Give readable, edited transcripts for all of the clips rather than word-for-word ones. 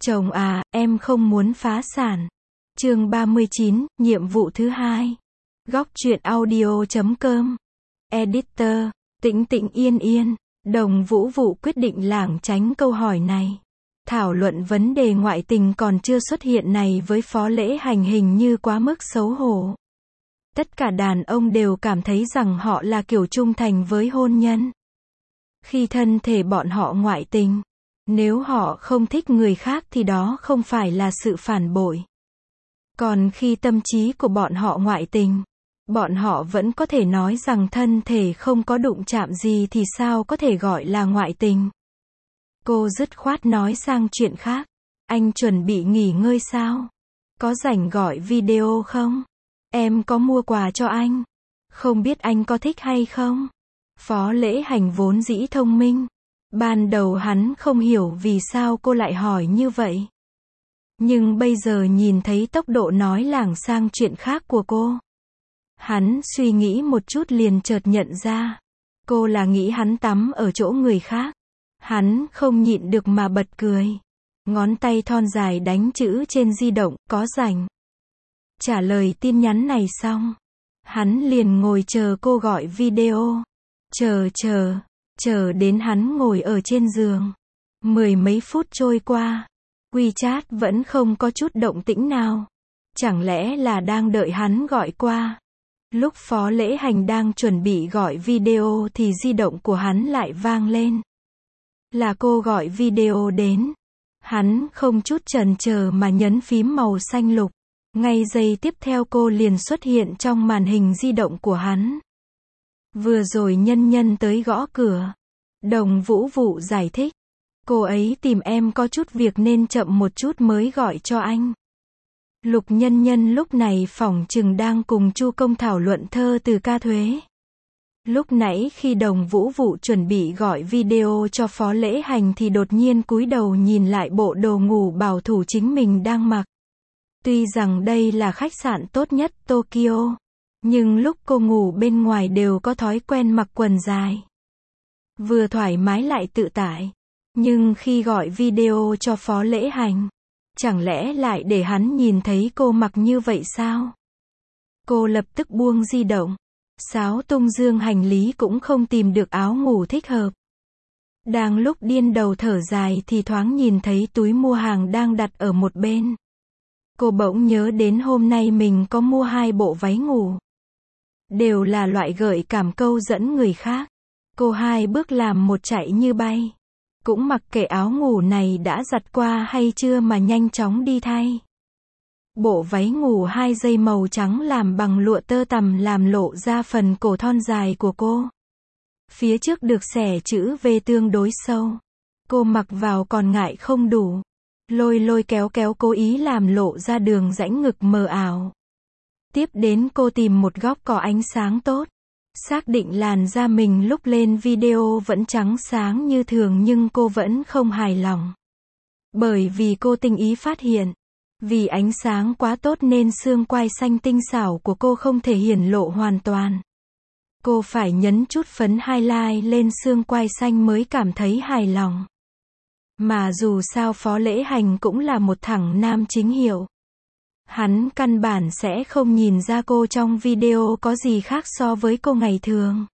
Chồng à, em không muốn phá sản. Chương 39, nhiệm vụ thứ 2. Góc truyện audio.com. Editor, Tĩnh Tĩnh Yên Yên. Đồng Vũ Vụ quyết định lảng tránh câu hỏi này. Thảo luận vấn đề ngoại tình còn chưa xuất hiện này với Phó Lễ Hành hình như quá mức xấu hổ. Tất cả đàn ông đều cảm thấy rằng họ là kiểu trung thành với hôn nhân. Khi thân thể bọn họ ngoại tình, nếu họ không thích người khác thì đó không phải là sự phản bội. Còn khi tâm trí của bọn họ ngoại tình, bọn họ vẫn có thể nói rằng thân thể không có đụng chạm gì thì sao có thể gọi là ngoại tình. Cô dứt khoát nói sang chuyện khác. Anh chuẩn bị nghỉ ngơi sao? Có rảnh gọi video không? Em có mua quà cho anh. Không biết anh có thích hay không? Phó Lễ Hành vốn dĩ thông minh. Ban đầu hắn không hiểu vì sao cô lại hỏi như vậy. Nhưng bây giờ nhìn thấy tốc độ nói lảng sang chuyện khác của cô, hắn suy nghĩ một chút liền chợt nhận ra. Cô là nghĩ hắn tắm ở chỗ người khác. Hắn không nhịn được mà bật cười. Ngón tay thon dài đánh chữ trên di động, có rảnh. Trả lời tin nhắn này xong, hắn liền ngồi chờ cô gọi video. Chờ đến hắn ngồi ở trên giường. Mười mấy phút trôi qua, WeChat vẫn không có chút động tĩnh nào. Chẳng lẽ là đang đợi hắn gọi qua? Lúc Phó Lễ Hành đang chuẩn bị gọi video thì di động của hắn lại vang lên. Là cô gọi video đến. Hắn không chút chần chờ mà nhấn phím màu xanh lục. Ngay giây tiếp theo cô liền xuất hiện trong màn hình di động của hắn. Vừa rồi nhân nhân tới gõ cửa. Đồng Vũ Vụ giải thích. Cô ấy tìm em có chút việc nên chậm một chút mới gọi cho anh. Lục nhân nhân lúc này phỏng chừng đang cùng Chu Công thảo luận thơ từ ca thuế. Lúc nãy khi Đồng Vũ Vụ chuẩn bị gọi video cho Phó Lễ Hành thì đột nhiên cúi đầu nhìn lại bộ đồ ngủ bảo thủ chính mình đang mặc. Tuy rằng đây là khách sạn tốt nhất Tokyo, nhưng lúc cô ngủ bên ngoài đều có thói quen mặc quần dài. Vừa thoải mái lại tự tại. Nhưng khi gọi video cho Phó Lễ Hành, chẳng lẽ lại để hắn nhìn thấy cô mặc như vậy sao? Cô lập tức buông di động. Xáo tung dương hành lý cũng không tìm được áo ngủ thích hợp. Đang lúc điên đầu thở dài thì thoáng nhìn thấy túi mua hàng đang đặt ở một bên. Cô bỗng nhớ đến hôm nay mình có mua 2 bộ váy ngủ. Đều là loại gợi cảm câu dẫn người khác. Cô 2 bước làm một chạy như bay. Cũng mặc kệ áo ngủ này đã giặt qua hay chưa mà nhanh chóng đi thay. Bộ váy ngủ 2 dây màu trắng làm bằng lụa tơ tằm làm lộ ra phần cổ thon dài của cô. Phía trước được xẻ chữ V tương đối sâu. Cô mặc vào còn ngại không đủ. Lôi kéo cố ý làm lộ ra đường rãnh ngực mờ ảo. Tiếp đến cô tìm một góc có ánh sáng tốt. Xác định làn da mình lúc lên video vẫn trắng sáng như thường nhưng cô vẫn không hài lòng. Bởi vì cô tinh ý phát hiện. Vì ánh sáng quá tốt nên xương quai xanh tinh xảo của cô không thể hiển lộ hoàn toàn. Cô phải nhấn chút phấn highlight lên xương quai xanh mới cảm thấy hài lòng. Mà dù sao Phó Lễ Hành cũng là một thằng nam chính hiệu. Hắn căn bản sẽ không nhìn ra cô trong video có gì khác so với cô ngày thường.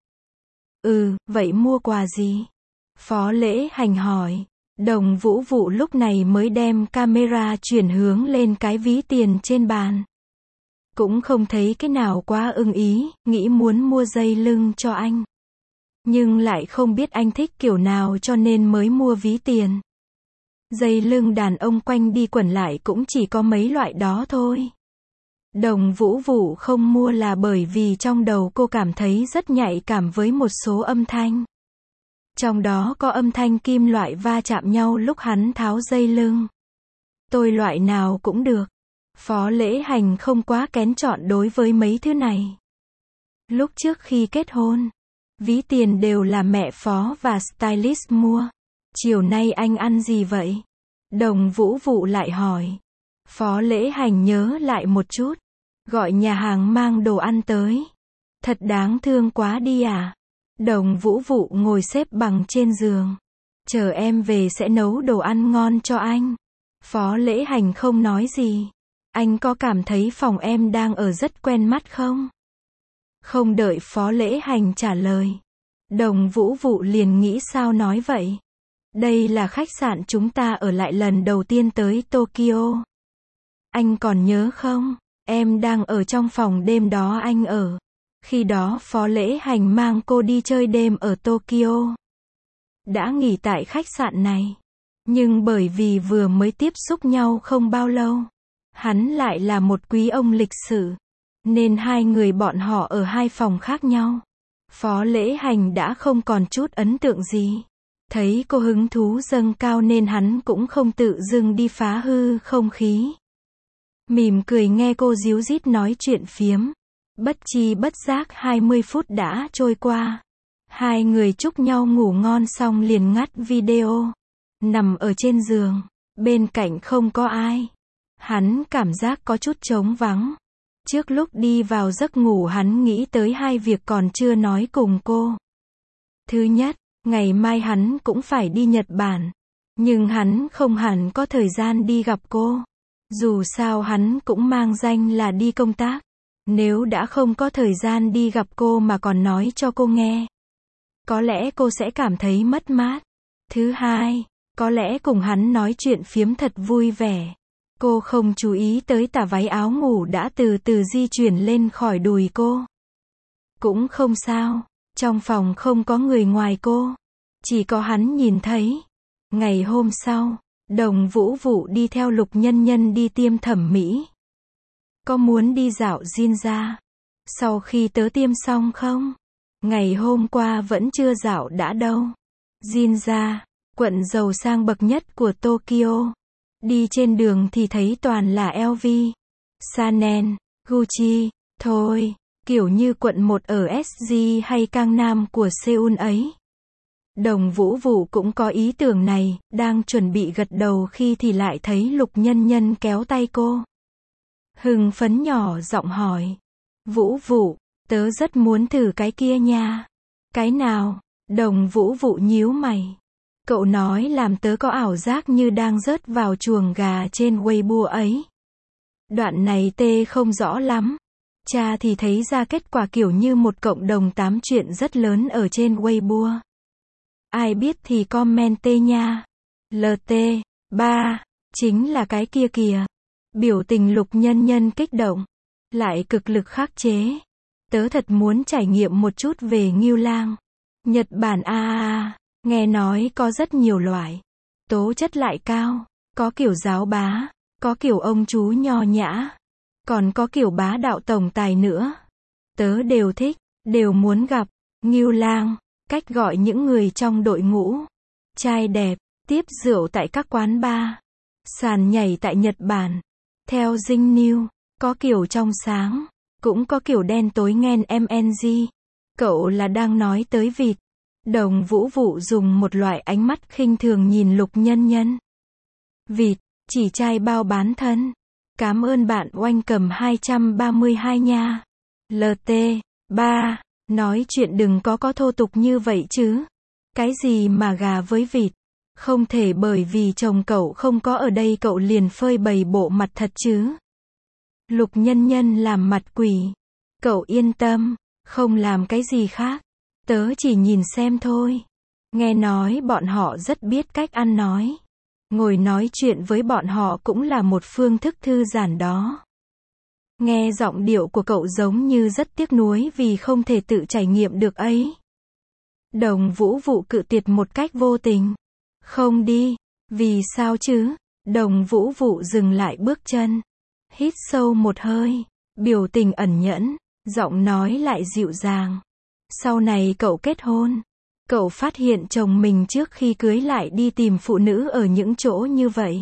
Vậy mua quà gì? Phó Lễ Hành hỏi. Đồng Vũ Vụ lúc này mới đem camera chuyển hướng lên cái ví tiền trên bàn. Cũng không thấy cái nào quá ưng ý, nghĩ muốn mua dây lưng cho anh. Nhưng lại không biết anh thích kiểu nào cho nên mới mua ví tiền. Dây lưng đàn ông quanh đi quẩn lại cũng chỉ có mấy loại đó thôi. Đồng Vũ Vụ không mua là bởi vì trong đầu cô cảm thấy rất nhạy cảm với một số âm thanh. Trong đó có âm thanh kim loại va chạm nhau lúc hắn tháo dây lưng. Tôi loại nào cũng được. Phó Lễ Hành không quá kén chọn đối với mấy thứ này. Lúc trước khi kết hôn, ví tiền đều là mẹ Phó và stylist mua. Chiều nay anh ăn gì vậy? Đồng Vũ Vụ lại hỏi. Phó Lễ Hành nhớ lại một chút. Gọi nhà hàng mang đồ ăn tới. Thật đáng thương quá đi à? Đồng Vũ Vụ ngồi xếp bằng trên giường. Chờ em về sẽ nấu đồ ăn ngon cho anh. Phó Lễ Hành không nói gì. Anh có cảm thấy phòng em đang ở rất quen mắt không? Không đợi Phó Lễ Hành trả lời. Đồng Vũ Vụ liền nghĩ sao nói vậy. Đây là khách sạn chúng ta ở lại lần đầu tiên tới Tokyo. Anh còn nhớ không? Em đang ở trong phòng đêm đó anh ở. Khi đó Phó Lễ Hành mang cô đi chơi đêm ở Tokyo. Đã nghỉ tại khách sạn này. Nhưng bởi vì vừa mới tiếp xúc nhau không bao lâu, hắn lại là một quý ông lịch sự, nên hai người bọn họ ở hai phòng khác nhau. Phó Lễ Hành đã không còn chút ấn tượng gì. Thấy cô hứng thú dâng cao nên hắn cũng không tự dưng đi phá hư không khí. Mỉm cười nghe cô díu dít nói chuyện phiếm. Bất chi bất giác 20 phút đã trôi qua. Hai người chúc nhau ngủ ngon xong liền ngắt video. Nằm ở trên giường, bên cạnh không có ai. Hắn cảm giác có chút trống vắng. Trước lúc đi vào giấc ngủ hắn nghĩ tới hai việc còn chưa nói cùng cô. Thứ nhất, ngày mai hắn cũng phải đi Nhật Bản. Nhưng hắn không hẳn có thời gian đi gặp cô. Dù sao hắn cũng mang danh là đi công tác. Nếu đã không có thời gian đi gặp cô mà còn nói cho cô nghe, có lẽ cô sẽ cảm thấy mất mát. Thứ hai, có lẽ cùng hắn nói chuyện phiếm thật vui vẻ. Cô không chú ý tới tà váy áo ngủ đã từ từ di chuyển lên khỏi đùi cô. Cũng không sao, trong phòng không có người ngoài cô. Chỉ có hắn nhìn thấy. Ngày hôm sau, Đồng Vũ Vụ đi theo Lục Nhân Nhân đi tiêm thẩm mỹ. Có muốn đi dạo Ginza? Sau khi tớ tiêm xong không? Ngày hôm qua vẫn chưa dạo đã đâu. Ginza, quận giàu sang bậc nhất của Tokyo. Đi trên đường thì thấy toàn là LV, Chanel, Gucci, thôi, kiểu như quận 1 ở SG hay Gangnam của Seoul ấy. Đồng Vũ Vụ cũng có ý tưởng này, đang chuẩn bị gật đầu khi thì lại thấy Lục Nhân Nhân kéo tay cô. Hưng phấn nhỏ giọng hỏi. Vũ Vụ, tớ rất muốn thử cái kia nha. Cái nào? Đồng Vũ Vụ nhíu mày. Cậu nói làm tớ có ảo giác như đang rớt vào chuồng gà trên Weibo ấy. Đoạn này tê không rõ lắm. Cha thì thấy ra kết quả kiểu như một cộng đồng tám chuyện rất lớn ở trên Weibo. Ai biết thì comment tê nha. LT, 3, chính là cái kia kìa. Biểu tình Lục Nhân Nhân kích động. Lại cực lực khắc chế. Tớ thật muốn trải nghiệm một chút về Ngưu Lang. Nhật Bản nghe nói có rất nhiều loại. Tố chất lại cao. Có kiểu giáo bá. Có kiểu ông chú nho nhã. Còn có kiểu bá đạo tổng tài nữa. Tớ đều thích, đều muốn gặp. Ngưu Lang, cách gọi những người trong đội ngũ. Trai đẹp, tiếp rượu tại các quán bar. Sàn nhảy tại Nhật Bản. Theo Dinh New, có kiểu trong sáng, cũng có kiểu đen tối nghen MNG. Cậu là đang nói tới vịt. Đồng Vũ Vụ dùng một loại ánh mắt khinh thường nhìn Lục Nhân Nhân. Vịt, chỉ trai bao bán thân. Cảm ơn bạn oanh cầm 232 nha. LT, 3, nói chuyện đừng có thô tục như vậy chứ. Cái gì mà gà với vịt? Không thể bởi vì chồng cậu không có ở đây cậu liền phơi bày bộ mặt thật chứ. Lục Nhân Nhân làm mặt quỷ. Cậu yên tâm, không làm cái gì khác. Tớ chỉ nhìn xem thôi. Nghe nói bọn họ rất biết cách ăn nói. Ngồi nói chuyện với bọn họ cũng là một phương thức thư giãn đó. Nghe giọng điệu của cậu giống như rất tiếc nuối vì không thể tự trải nghiệm được ấy. Đồng Vũ Vụ cự tuyệt một cách vô tình. Không đi. Vì sao chứ? Đồng Vũ Vụ dừng lại bước chân. Hít sâu một hơi. Biểu tình ẩn nhẫn. Giọng nói lại dịu dàng. Sau này cậu kết hôn. Cậu phát hiện chồng mình trước khi cưới lại đi tìm phụ nữ ở những chỗ như vậy.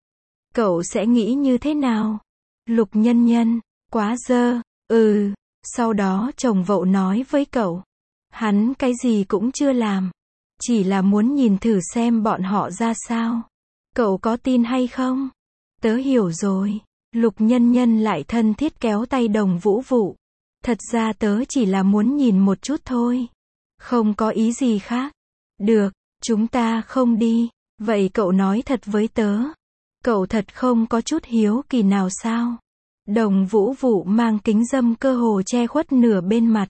Cậu sẽ nghĩ như thế nào? Lục Nhân Nhân. Quá dơ. Sau đó chồng vậu nói với cậu. Hắn cái gì cũng chưa làm. Chỉ là muốn nhìn thử xem bọn họ ra sao. Cậu có tin hay không? Tớ hiểu rồi. Lục Nhân Nhân lại thân thiết kéo tay Đồng Vũ Vụ. Thật ra tớ chỉ là muốn nhìn một chút thôi. Không có ý gì khác. Được, chúng ta không đi. Vậy cậu nói thật với tớ. Cậu thật không có chút hiếu kỳ nào sao? Đồng Vũ Vụ mang kính râm cơ hồ che khuất nửa bên mặt.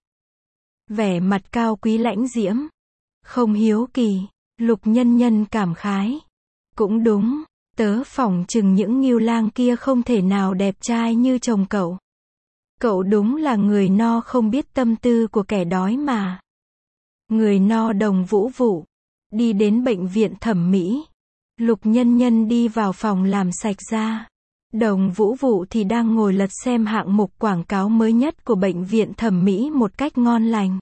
Vẻ mặt cao quý lãnh diễm. Không hiếu kỳ, Lục Nhân Nhân cảm khái. Cũng đúng, tớ phỏng chừng những ngưu lang kia không thể nào đẹp trai như chồng cậu. Cậu đúng là người no không biết tâm tư của kẻ đói mà. Người no Đồng Vũ Vụ. Đi đến bệnh viện thẩm mỹ. Lục Nhân Nhân đi vào phòng làm sạch da. Đồng Vũ Vụ thì đang ngồi lật xem hạng mục quảng cáo mới nhất của bệnh viện thẩm mỹ một cách ngon lành.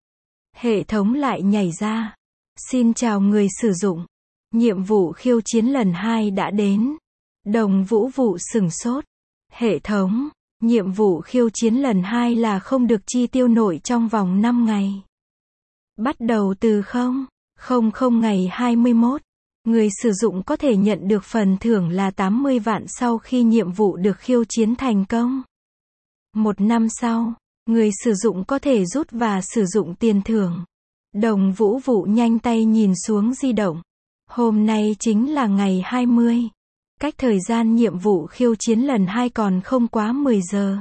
Hệ thống lại nhảy ra. Xin chào người sử dụng. Nhiệm vụ khiêu chiến lần 2 đã đến. Đồng Vũ Vụ sửng sốt. Hệ thống, nhiệm vụ khiêu chiến lần 2 là không được chi tiêu nổi trong vòng 5 ngày. Bắt đầu từ 0:00 ngày 21. Người sử dụng có thể nhận được phần thưởng là 80 vạn sau khi nhiệm vụ được khiêu chiến thành công. 1 năm sau, người sử dụng có thể rút và sử dụng tiền thưởng. Đồng Vũ Vụ nhanh tay nhìn xuống di động. Hôm nay chính là ngày 20. Cách thời gian nhiệm vụ khiêu chiến lần 2 còn không quá 10 giờ.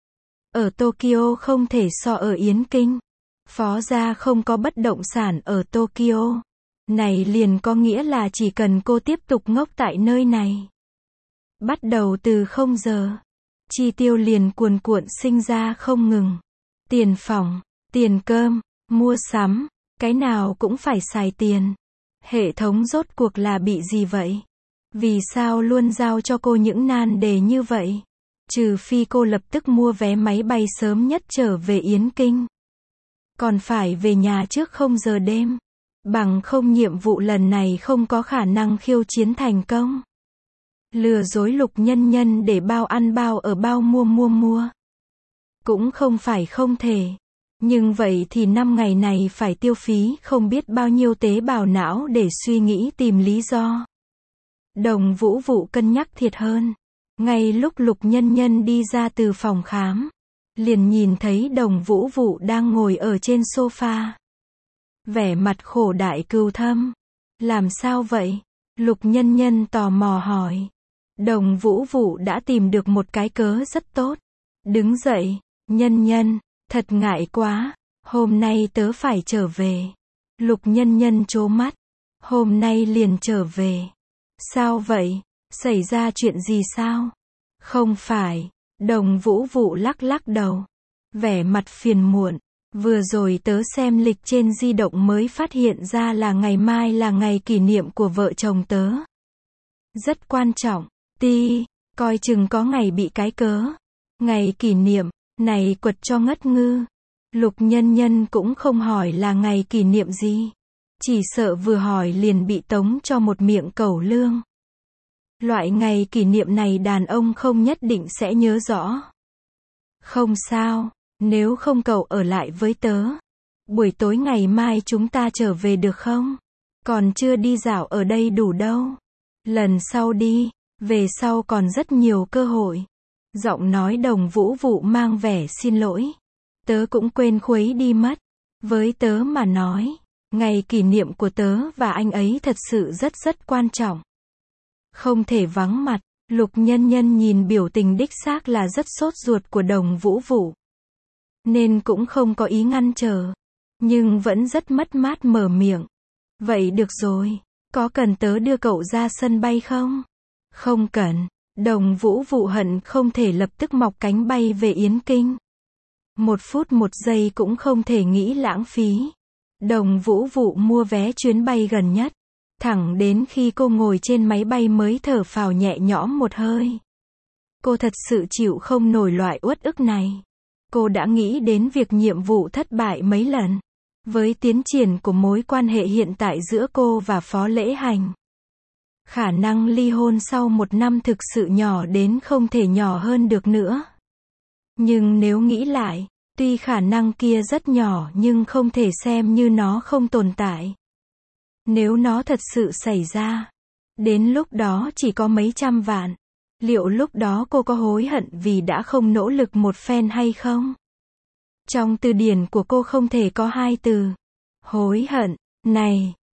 Ở Tokyo không thể so ở Yến Kinh. Phó gia không có bất động sản ở Tokyo. Này liền có nghĩa là chỉ cần cô tiếp tục ngốc tại nơi này. Bắt đầu từ 0 giờ. Chi tiêu liền cuồn cuộn sinh ra không ngừng. Tiền phòng, tiền cơm, mua sắm, cái nào cũng phải xài tiền. Hệ thống rốt cuộc là bị gì vậy? Vì sao luôn giao cho cô những nan đề như vậy? Trừ phi cô lập tức mua vé máy bay sớm nhất trở về Yến Kinh. Còn phải về nhà trước 0 giờ đêm. Bằng không nhiệm vụ lần này không có khả năng khiêu chiến thành công. Lừa dối Lục Nhân Nhân để bao ăn bao ở bao mua. Cũng không phải không thể. Nhưng vậy thì 5 ngày này phải tiêu phí không biết bao nhiêu tế bào não để suy nghĩ tìm lý do. Đồng Vũ Vụ cân nhắc thiệt hơn. Ngay lúc Lục Nhân Nhân đi ra từ phòng khám, liền nhìn thấy Đồng Vũ Vụ đang ngồi ở trên sofa. Vẻ mặt khổ đại cừu thâm. Làm sao vậy? Lục Nhân Nhân tò mò hỏi. Đồng Vũ Vụ đã tìm được một cái cớ rất tốt. Đứng dậy, Nhân Nhân, thật ngại quá. Hôm nay tớ phải trở về. Lục Nhân Nhân trố mắt. Hôm nay liền trở về. Sao vậy? Xảy ra chuyện gì sao? Không phải. Đồng Vũ Vụ lắc lắc đầu. Vẻ mặt phiền muộn. Vừa rồi tớ xem lịch trên di động mới phát hiện ra là ngày mai là ngày kỷ niệm của vợ chồng tớ. Rất quan trọng. Coi chừng có ngày bị cái cớ. Ngày kỷ niệm, này quật cho ngất ngư. Lục Nhân Nhân cũng không hỏi là ngày kỷ niệm gì. Chỉ sợ vừa hỏi liền bị tống cho một miệng cẩu lương. Loại ngày kỷ niệm này đàn ông không nhất định sẽ nhớ rõ. Không sao, nếu không cậu ở lại với tớ. Buổi tối ngày mai chúng ta trở về được không? Còn chưa đi dạo ở đây đủ đâu. Lần sau đi, về sau còn rất nhiều cơ hội. Giọng nói Đồng Vũ Vụ mang vẻ xin lỗi. Tớ cũng quên khuấy đi mất. Với tớ mà nói, ngày kỷ niệm của tớ và anh ấy thật sự rất quan trọng. Không thể vắng mặt. Lục Nhân Nhân nhìn biểu tình đích xác là rất sốt ruột của Đồng Vũ Vụ. Nên cũng không có ý ngăn trở. Nhưng vẫn rất mất mát mở miệng. Vậy được rồi. Có cần tớ đưa cậu ra sân bay không? Không cần. Đồng Vũ Vụ hận không thể lập tức mọc cánh bay về Yến Kinh. 1 phút 1 giây cũng không thể nghĩ lãng phí. Đồng Vũ Vụ mua vé chuyến bay gần nhất. Thẳng đến khi cô ngồi trên máy bay mới thở phào nhẹ nhõm một hơi. Cô thật sự chịu không nổi loại uất ức này. Cô đã nghĩ đến việc nhiệm vụ thất bại mấy lần. Với tiến triển của mối quan hệ hiện tại giữa cô và Phó Lễ Hành, khả năng ly hôn sau 1 năm thực sự nhỏ đến không thể nhỏ hơn được nữa. Nhưng nếu nghĩ lại, tuy khả năng kia rất nhỏ nhưng không thể xem như nó không tồn tại. Nếu nó thật sự xảy ra, đến lúc đó chỉ có mấy trăm vạn. Liệu lúc đó cô có hối hận vì đã không nỗ lực một phen hay không? Trong từ điển của cô không thể có 2 từ hối hận. Này,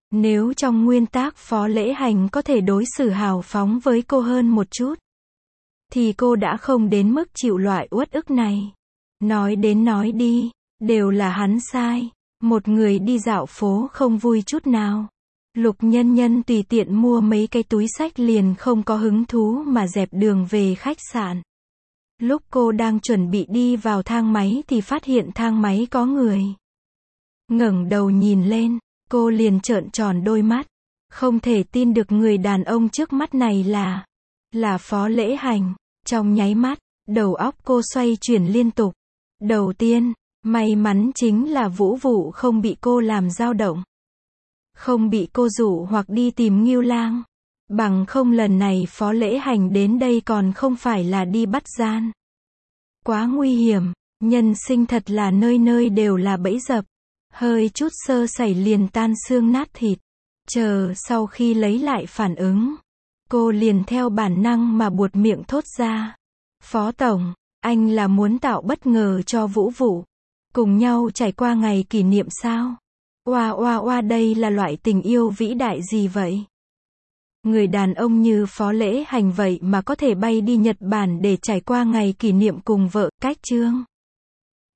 Nếu trong nguyên tác Phó Lễ Hành có thể đối xử hào phóng với cô hơn một chút, thì cô đã không đến mức chịu loại uất ức này. Nói đến nói đi, đều là hắn sai. Một người đi dạo phố không vui chút nào. Lục Nhân Nhân tùy tiện mua mấy cái túi xách liền không có hứng thú mà dẹp đường về khách sạn. Lúc cô đang chuẩn bị đi vào thang máy thì phát hiện thang máy có người. Ngẩng đầu nhìn lên, cô liền trợn tròn đôi mắt. Không thể tin được người đàn ông trước mắt này là Phó Lễ Hành. Trong nháy mắt, đầu óc cô xoay chuyển liên tục. Đầu tiên, may mắn chính là Vũ Vụ không bị cô làm dao động. Không bị cô dụ hoặc đi tìm Ngưu Lang. Bằng không lần này Phó Lễ Hành đến đây còn không phải là đi bắt gian. Quá nguy hiểm, nhân sinh thật là nơi nơi đều là bẫy dập. Hơi chút sơ sẩy liền tan xương nát thịt. Chờ sau khi lấy lại phản ứng, cô liền theo bản năng mà buột miệng thốt ra. Phó Tổng, anh là muốn tạo bất ngờ cho Vũ Vụ. Cùng nhau trải qua ngày kỷ niệm sao? Oa oa oa, đây là loại tình yêu vĩ đại gì vậy? Người đàn ông như Phó Lễ Hành vậy mà có thể bay đi Nhật Bản để trải qua ngày kỷ niệm cùng vợ. Cách chương